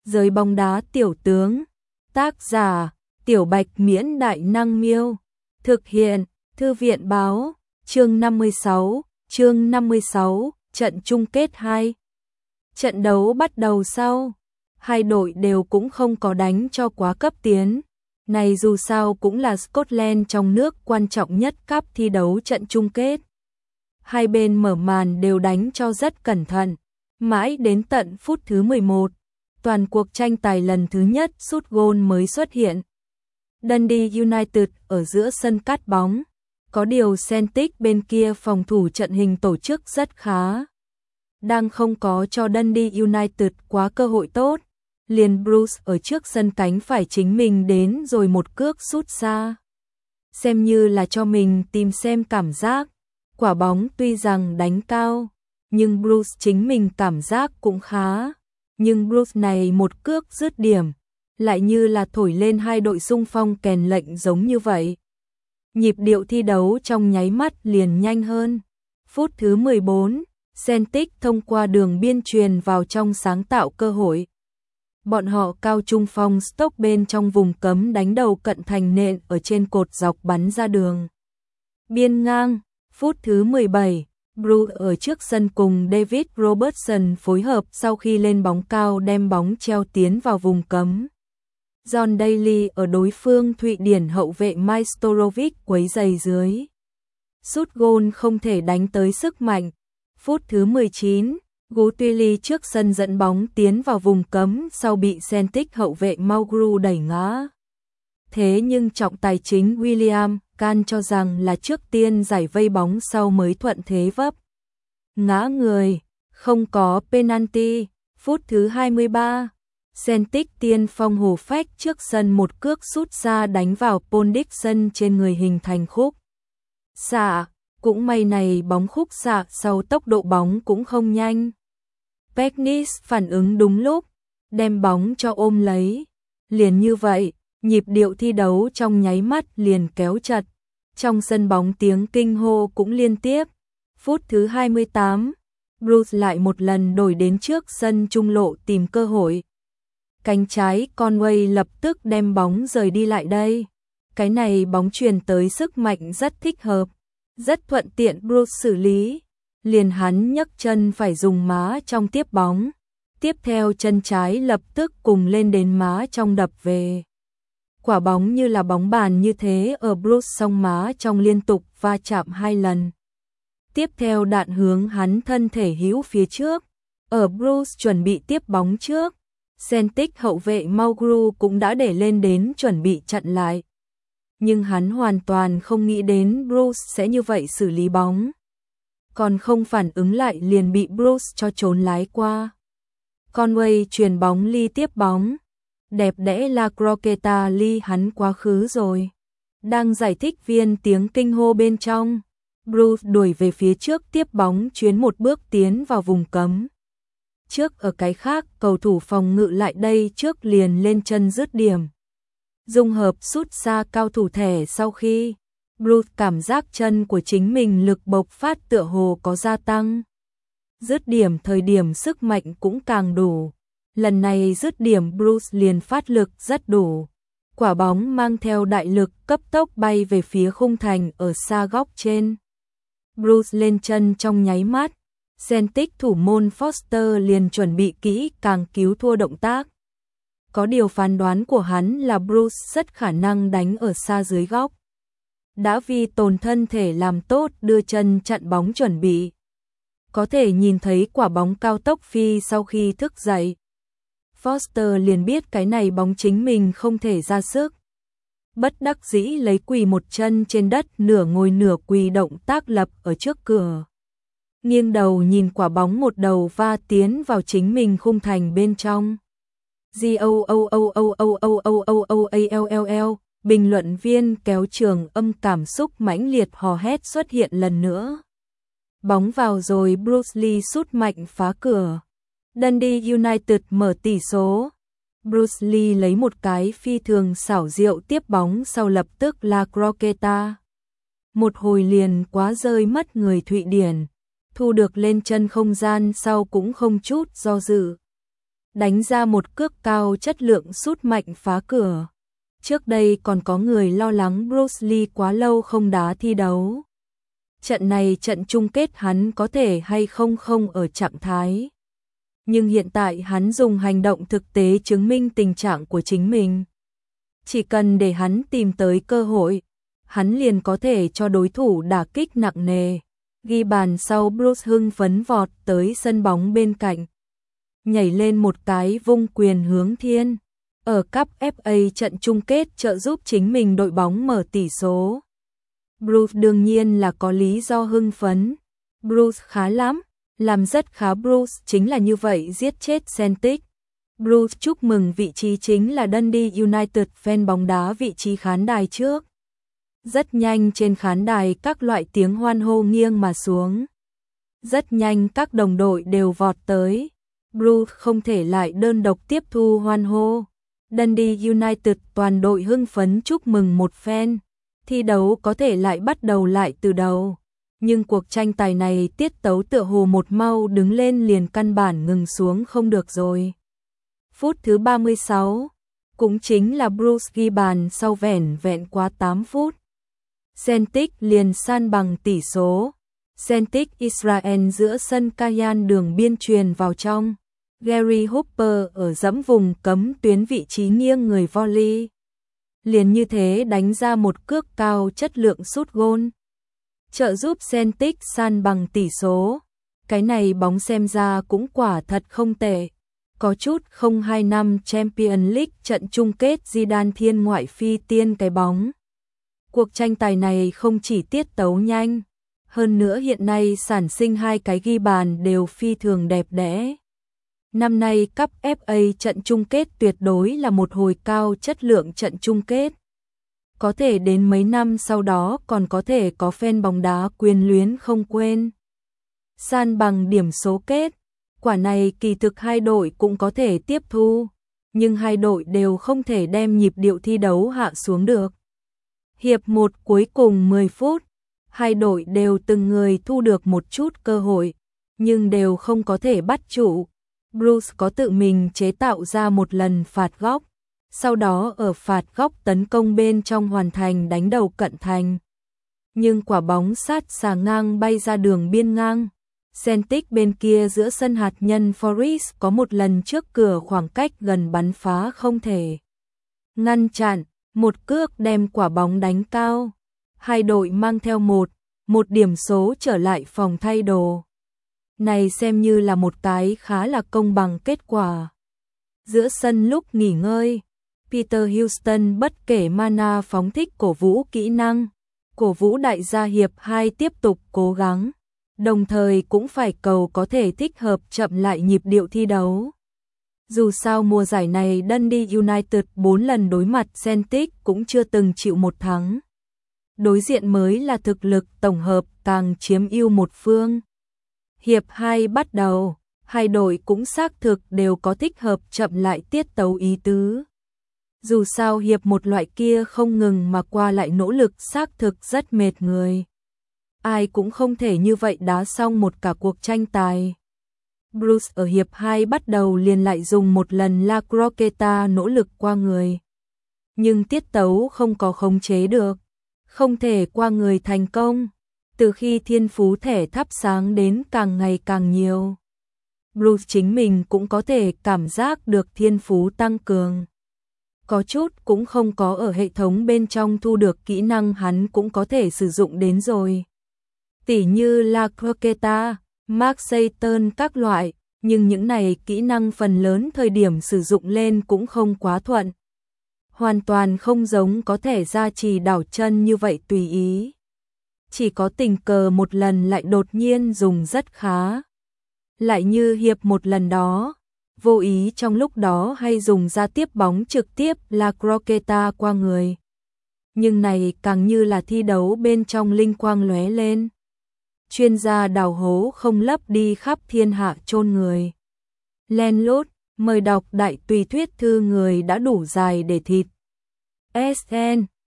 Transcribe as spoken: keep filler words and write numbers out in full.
Giới bóng đá tiểu tướng. Tác giả: Tiểu Bạch Miễn Đại Năng Miêu. Thực hiện: Thư viện Báo. Chương năm mươi sáu. Chương năm mươi sáu. Trận chung kết hai. Trận đấu bắt đầu sau. Hai đội đều cũng không có đánh cho quá cấp tiến. Này dù sao cũng là Scotland trong nước quan trọng nhất cúp thi đấu trận chung kết. Hai bên mở màn đều đánh cho rất cẩn thận. Mãi đến tận phút thứ mười một, toàn cuộc tranh tài lần thứ nhất sút gôn mới xuất hiện. Dundee United ở giữa sân cắt bóng. Có điều Celtic bên kia phòng thủ trận hình tổ chức rất khá. Đang không có cho Dundee United quá cơ hội tốt. Liền Bruce ở trước sân cánh phải chính mình đến rồi một cước sút xa. Xem như là cho mình tìm xem cảm giác. Quả bóng tuy rằng đánh cao, nhưng Bruce chính mình cảm giác cũng khá. Nhưng Bruce này một cước dứt điểm, lại như là thổi lên hai đội xung phong kèn lệnh giống như vậy. Nhịp điệu thi đấu trong nháy mắt liền nhanh hơn. Phút thứ mười bốn, Celtic thông qua đường biên truyền vào trong sáng tạo cơ hội. Bọn họ cao trung phong Stoke bên trong vùng cấm đánh đầu cận thành nện ở trên cột dọc bắn ra đường biên ngang. Phút thứ mười bảy, Bruce ở trước sân cùng David Robertson phối hợp sau khi lên bóng cao đem bóng treo tiến vào vùng cấm. John Daly ở đối phương Thụy Điển hậu vệ Majstorovic quấy giày dưới. Sút gôn không thể đánh tới sức mạnh. Phút thứ mười chín, Guthrie trước sân dẫn bóng tiến vào vùng cấm sau bị Celtic hậu vệ Maugru đẩy ngã. Thế nhưng trọng tài chính William Can cho rằng là trước tiên giải vây bóng sau mới thuận thế vấp ngã người, không có penalty. Phút thứ hai mươi ba, Celtic tiên phong Hồ Phách trước sân một cước sút xa đánh vào Paul Dixon trên người hình thành khúc xạ. Cũng may này bóng khúc xạ sau tốc độ bóng cũng không nhanh. Peknis phản ứng đúng lúc, đem bóng cho ôm lấy. Liền như vậy, nhịp điệu thi đấu trong nháy mắt liền kéo chặt. Trong sân bóng tiếng kinh hô cũng liên tiếp. Phút thứ hai mươi tám, Bruce lại một lần đổi đến trước sân trung lộ tìm cơ hội. Cánh trái Conway lập tức đem bóng rời đi lại đây. Cái này bóng truyền tới sức mạnh rất thích hợp, rất thuận tiện Bruce xử lý. Liền hắn nhấc chân phải dùng má trong tiếp bóng. Tiếp theo chân trái lập tức cùng lên đến má trong đập về. Quả bóng như là bóng bàn như thế ở Bruce song má trong liên tục va chạm hai lần. Tiếp theo đạn hướng hắn thân thể hữu phía trước. Ở Bruce chuẩn bị tiếp bóng trước, Celtic hậu vệ Maugru cũng đã để lên đến chuẩn bị chặn lại. Nhưng hắn hoàn toàn không nghĩ đến Bruce sẽ như vậy xử lý bóng. Còn không phản ứng lại liền bị Bruce cho trốn lái qua. Conway chuyền bóng ly tiếp bóng. Đẹp đẽ là Croqueta ly hắn quá khứ rồi. Đang giải thích viên tiếng kinh hô bên trong. Bruce đuổi về phía trước tiếp bóng chuyến một bước tiến vào vùng cấm. Trước ở cái khác cầu thủ phòng ngự lại đây trước liền lên chân dứt điểm. Dung hợp sút xa cao thủ thẻ sau khi Bruce cảm giác chân của chính mình lực bộc phát tựa hồ có gia tăng. Dứt điểm thời điểm sức mạnh cũng càng đủ. Lần này dứt điểm Bruce liền phát lực rất đủ. Quả bóng mang theo đại lực cấp tốc bay về phía khung thành ở xa góc trên. Bruce lên chân trong nháy mắt. Celtic thủ môn Foster liền chuẩn bị kỹ càng cứu thua động tác. Có điều phán đoán của hắn là Bruce rất khả năng đánh ở xa dưới góc. Đã vì tồn thân thể làm tốt đưa chân chặn bóng chuẩn bị. Có thể nhìn thấy quả bóng cao tốc phi sau khi thức dậy. Foster liền biết cái này bóng chính mình không thể ra sức. Bất đắc dĩ lấy quỳ một chân trên đất nửa ngồi nửa quỳ động tác lập ở trước cửa. Nghiêng đầu nhìn quả bóng một đầu va tiến vào chính mình khung thành bên trong. G O O O O O O O O O A L L L, bình luận viên kéo trường âm cảm xúc mãnh liệt hò hét xuất hiện lần nữa. Bóng vào rồi Bruce Lee sút mạnh phá cửa. Dundee United mở tỷ số. Bruce Lee lấy một cái phi thường xảo diệu tiếp bóng sau lập tức là Croqueta. Một hồi liền quá rơi mất người Thụy Điển. Thu được lên chân không gian sau cũng không chút do dự. đánh ra một cước cao chất lượng sút mạnh phá cửa. Trước đây còn có người lo lắng Bruce Lee quá lâu không đá thi đấu. Trận này trận chung kết hắn có thể hay không không ở trạng thái. Nhưng hiện tại hắn dùng hành động thực tế chứng minh tình trạng của chính mình. Chỉ cần để hắn tìm tới cơ hội, hắn liền có thể cho đối thủ đả kích nặng nề. Ghi bàn sau, Bruce hưng phấn vọt tới sân bóng bên cạnh, nhảy lên một cái vung quyền hướng thiên. Ở Cup ép a trận chung kết trợ giúp chính mình đội bóng mở tỷ số. Bruce đương nhiên là có lý do hưng phấn. Bruce khá lắm, làm rất khá. Bruce chính là như vậy giết chết Celtic. Bruce chúc mừng vị trí chính là Dundee United fan bóng đá vị trí khán đài trước. Rất nhanh trên khán đài các loại tiếng hoan hô nghiêng mà xuống. Rất nhanh các đồng đội đều vọt tới. Bruce không thể lại đơn độc tiếp thu hoan hô. Dundee United toàn đội hưng phấn chúc mừng một phen. Thi đấu có thể lại bắt đầu lại từ đầu. Nhưng cuộc tranh tài này tiết tấu tựa hồ một mau đứng lên liền căn bản ngừng xuống không được rồi. Phút thứ ba mươi sáu, cũng chính là Bruce ghi bàn sau vẻn vẹn quá tám phút. Celtic liền san bằng tỷ số. Celtic Israel giữa sân Kayan đường biên truyền vào trong. Gary Hooper ở dẫm vùng cấm tuyến vị trí nghiêng người volley. Liền như thế đánh ra một cước cao chất lượng sút gôn. Trợ giúp Celtic san bằng tỷ số. Cái này bóng xem ra cũng quả thật không tệ. Có chút không hai năm Champions League trận chung kết Zidane thiên ngoại phi tiên cái bóng. Cuộc tranh tài này không chỉ tiết tấu nhanh, hơn nữa hiện nay sản sinh hai cái ghi bàn đều phi thường đẹp đẽ. Năm nay Cup ép a trận chung kết tuyệt đối là một hồi cao chất lượng trận chung kết. Có thể đến mấy năm sau đó còn có thể có fan bóng đá quyến luyến không quên. San bằng điểm số kết, quả này kỳ thực hai đội cũng có thể tiếp thu, nhưng hai đội đều không thể đem nhịp điệu thi đấu hạ xuống được. Hiệp một cuối cùng mười phút, hai đội đều từng người thu được một chút cơ hội, nhưng đều không có thể bắt trụ. Bruce có tự mình chế tạo ra một lần phạt góc, sau đó ở phạt góc tấn công bên trong hoàn thành đánh đầu cận thành. Nhưng quả bóng sát xà ngang bay ra đường biên ngang. Celtic bên kia giữa sân hạt nhân Forest có một lần trước cửa khoảng cách gần bắn phá không thể ngăn chặn, một cước đem quả bóng đánh cao. Hai đội mang theo một, một điểm số trở lại phòng thay đồ. Này xem như là một cái khá là công bằng kết quả. Giữa sân lúc nghỉ ngơi, Peter Houston bất kể mana phóng thích cổ vũ kỹ năng, cổ vũ đại gia hiệp hai tiếp tục cố gắng, đồng thời cũng phải cầu có thể thích hợp chậm lại nhịp điệu thi đấu. Dù sao mùa giải này Dundee United bốn lần đối mặt Celtic cũng chưa từng chịu một thắng. Đối diện mới là thực lực tổng hợp càng chiếm ưu một phương. Hiệp hai bắt đầu, hai đội cũng xác thực đều có thích hợp chậm lại tiết tấu ý tứ. Dù sao hiệp một loại kia không ngừng mà qua lại nỗ lực xác thực rất mệt người. Ai cũng không thể như vậy đá xong một cả cuộc tranh tài. Bruce ở hiệp hai bắt đầu liền lại dùng một lần La Croqueta nỗ lực qua người. Nhưng tiết tấu không có khống chế được, không thể qua người thành công. Từ khi thiên phú thẻ thắp sáng đến càng ngày càng nhiều, Bruce chính mình cũng có thể cảm giác được thiên phú tăng cường. Có chút cũng không có ở hệ thống bên trong thu được kỹ năng hắn cũng có thể sử dụng đến rồi. Tỉ như La Croqueta, Marseille Turn các loại, nhưng những này kỹ năng phần lớn thời điểm sử dụng lên cũng không quá thuận. Hoàn toàn không giống có thể gia trì đảo chân như vậy tùy ý. Chỉ có tình cờ một lần lại đột nhiên dùng rất khá. Lại như hiệp một lần đó, vô ý trong lúc đó hay dùng ra tiếp bóng trực tiếp La Croqueta qua người. Nhưng này càng như là thi đấu bên trong linh quang lóe lên. Chuyên gia đào hố không lấp đi khắp thiên hạ chôn người. Len lút, mời đọc đại tùy thuyết thư người đã đủ dài để thịt. ét en